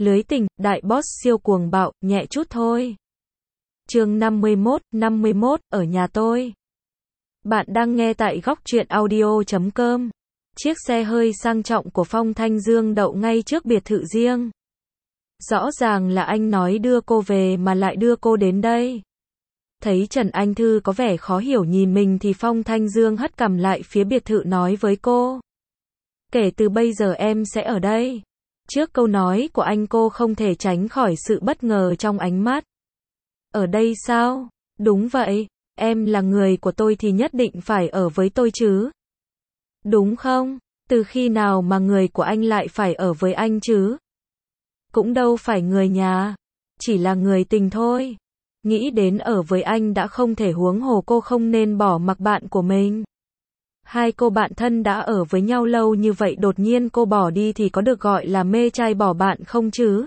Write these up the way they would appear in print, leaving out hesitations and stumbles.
Lưới tình, đại boss siêu cuồng bạo, nhẹ chút thôi. Chương 51, ở nhà tôi. Bạn đang nghe tại góc truyện audio.com. Chiếc xe hơi sang trọng của Phong Thanh Dương đậu ngay trước biệt thự riêng. Rõ ràng là anh nói đưa cô về mà lại đưa cô đến đây. Thấy Trần Anh Thư có vẻ khó hiểu nhìn mình thì Phong Thanh Dương hất cằm lại phía biệt thự nói với cô. Kể từ bây giờ em sẽ ở đây. Trước câu nói của anh cô không thể tránh khỏi sự bất ngờ trong ánh mắt. Ở đây sao? Đúng vậy, em là người của tôi thì nhất định phải ở với tôi chứ. Đúng không? Từ khi nào mà người của anh lại phải ở với anh chứ? Cũng đâu phải người nhà, chỉ là người tình thôi. Nghĩ đến ở với anh đã không thể, huống hồ cô không nên bỏ mặc bạn của mình. Hai cô bạn thân đã ở với nhau lâu như vậy đột nhiên cô bỏ đi thì có được gọi là mê trai bỏ bạn không chứ?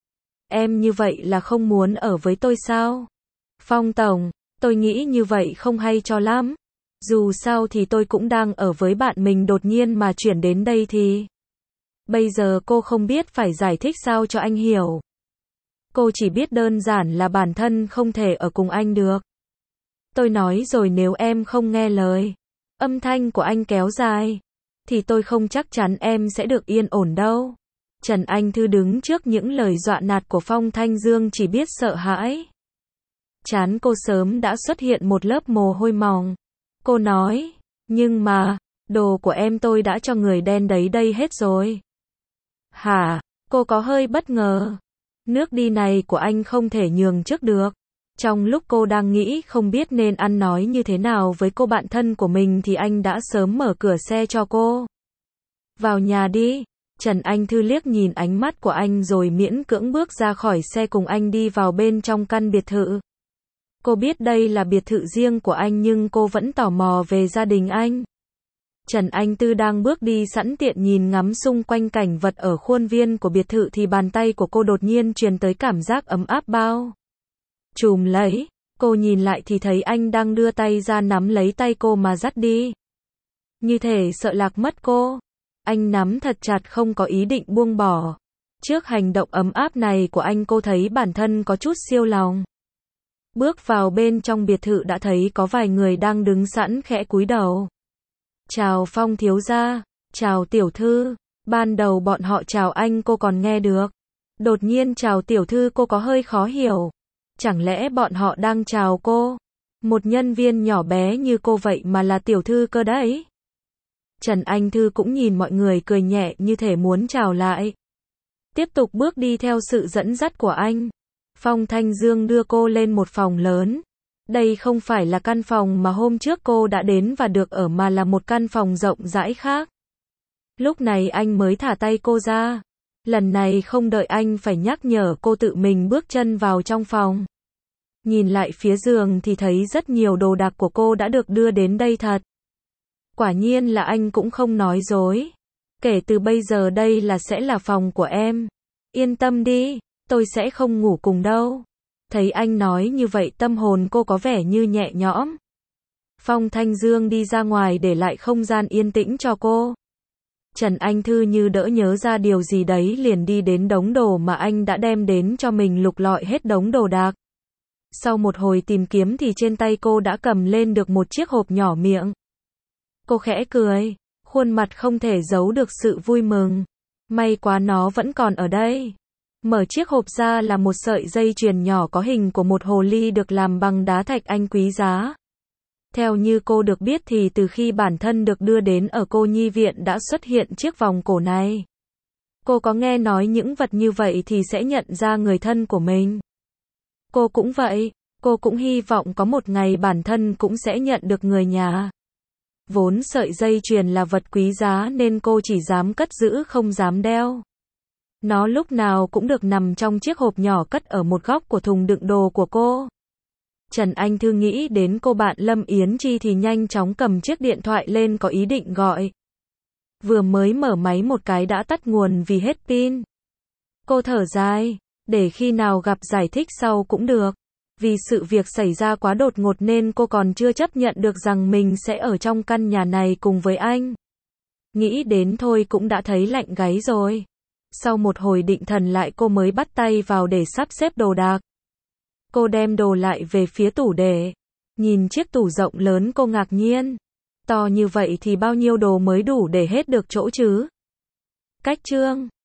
Em như vậy là không muốn ở với tôi sao? Phong tổng, tôi nghĩ như vậy không hay cho lắm. Dù sao thì tôi cũng đang ở với bạn mình đột nhiên mà chuyển đến đây thì... Bây giờ cô không biết phải giải thích sao cho anh hiểu. Cô chỉ biết đơn giản là bản thân không thể ở cùng anh được. Tôi nói rồi nếu em không nghe lời, âm thanh của anh kéo dài, thì tôi không chắc chắn em sẽ được yên ổn đâu. Trần Anh Thư đứng trước những lời dọa nạt của Phong Thanh Dương chỉ biết sợ hãi. Trán cô sớm đã xuất hiện một lớp mồ hôi mỏng. Cô nói, nhưng mà, đồ của em tôi đã cho người đen đấy đây hết rồi. Hả? Cô có hơi bất ngờ. Nước đi này của anh không thể nhường trước được. Trong lúc cô đang nghĩ không biết nên ăn nói như thế nào với cô bạn thân của mình thì anh đã sớm mở cửa xe cho cô. Vào nhà đi. Trần Anh Thư liếc nhìn ánh mắt của anh rồi miễn cưỡng bước ra khỏi xe cùng anh đi vào bên trong căn biệt thự. Cô biết đây là biệt thự riêng của anh nhưng cô vẫn tò mò về gia đình anh. Trần Anh Tư đang bước đi sẵn tiện nhìn ngắm xung quanh cảnh vật ở khuôn viên của biệt thự thì bàn tay của cô đột nhiên truyền tới cảm giác ấm áp bao trùm lấy. Cô nhìn lại thì thấy anh đang đưa tay ra nắm lấy tay cô mà dắt đi. Như thể sợ lạc mất cô. Anh nắm thật chặt không có ý định buông bỏ. Trước hành động ấm áp này của anh cô thấy bản thân có chút siêu lòng. Bước vào bên trong biệt thự đã thấy có vài người đang đứng sẵn khẽ cúi đầu. Chào Phong thiếu gia, chào tiểu thư. Ban đầu bọn họ chào anh cô còn nghe được. Đột nhiên chào tiểu thư cô có hơi khó hiểu. Chẳng lẽ bọn họ đang chào cô? Một nhân viên nhỏ bé như cô vậy mà là tiểu thư cơ đấy. Trần Anh Thư cũng nhìn mọi người cười nhẹ như thể muốn chào lại. Tiếp tục bước đi theo sự dẫn dắt của anh. Phong Thanh Dương đưa cô lên một phòng lớn. Đây không phải là căn phòng mà hôm trước cô đã đến và được ở mà là một căn phòng rộng rãi khác. Lúc này anh mới thả tay cô ra. Lần này không đợi anh phải nhắc nhở cô tự mình bước chân vào trong phòng. Nhìn lại phía giường thì thấy rất nhiều đồ đạc của cô đã được đưa đến đây thật. Quả nhiên là anh cũng không nói dối. Kể từ bây giờ đây sẽ là phòng của em. Yên tâm đi, tôi sẽ không ngủ cùng đâu. Thấy anh nói như vậy tâm hồn cô có vẻ như nhẹ nhõm. Phong Thanh Dương đi ra ngoài để lại không gian yên tĩnh cho cô. Trần Anh Thư như đỡ nhớ ra điều gì đấy liền đi đến đống đồ mà anh đã đem đến cho mình, lục lọi hết đống đồ đạc. Sau một hồi tìm kiếm thì trên tay cô đã cầm lên được một chiếc hộp nhỏ miệng. Cô khẽ cười, khuôn mặt không thể giấu được sự vui mừng. May quá nó vẫn còn ở đây. Mở chiếc hộp ra là một sợi dây chuyền nhỏ có hình của một hồ ly được làm bằng đá thạch anh quý giá. Theo như cô được biết thì từ khi bản thân được đưa đến ở cô nhi viện đã xuất hiện chiếc vòng cổ này. Cô có nghe nói những vật như vậy thì sẽ nhận ra người thân của mình. Cô cũng vậy, cô cũng hy vọng có một ngày bản thân cũng sẽ nhận được người nhà. Vốn sợi dây chuyền là vật quý giá nên cô chỉ dám cất giữ không dám đeo. Nó lúc nào cũng được nằm trong chiếc hộp nhỏ cất ở một góc của thùng đựng đồ của cô. Trần Anh Thư nghĩ đến cô bạn Lâm Yến Chi thì nhanh chóng cầm chiếc điện thoại lên có ý định gọi. Vừa mới mở máy một cái đã tắt nguồn vì hết pin. Cô thở dài, để khi nào gặp giải thích sau cũng được. Vì sự việc xảy ra quá đột ngột nên cô còn chưa chấp nhận được rằng mình sẽ ở trong căn nhà này cùng với anh. Nghĩ đến thôi cũng đã thấy lạnh gáy rồi. Sau một hồi định thần lại cô mới bắt tay vào để sắp xếp đồ đạc. Cô đem đồ lại về phía tủ để. Nhìn chiếc tủ rộng lớn cô ngạc nhiên. To như vậy thì bao nhiêu đồ mới đủ để hết được chỗ chứ? Cách chương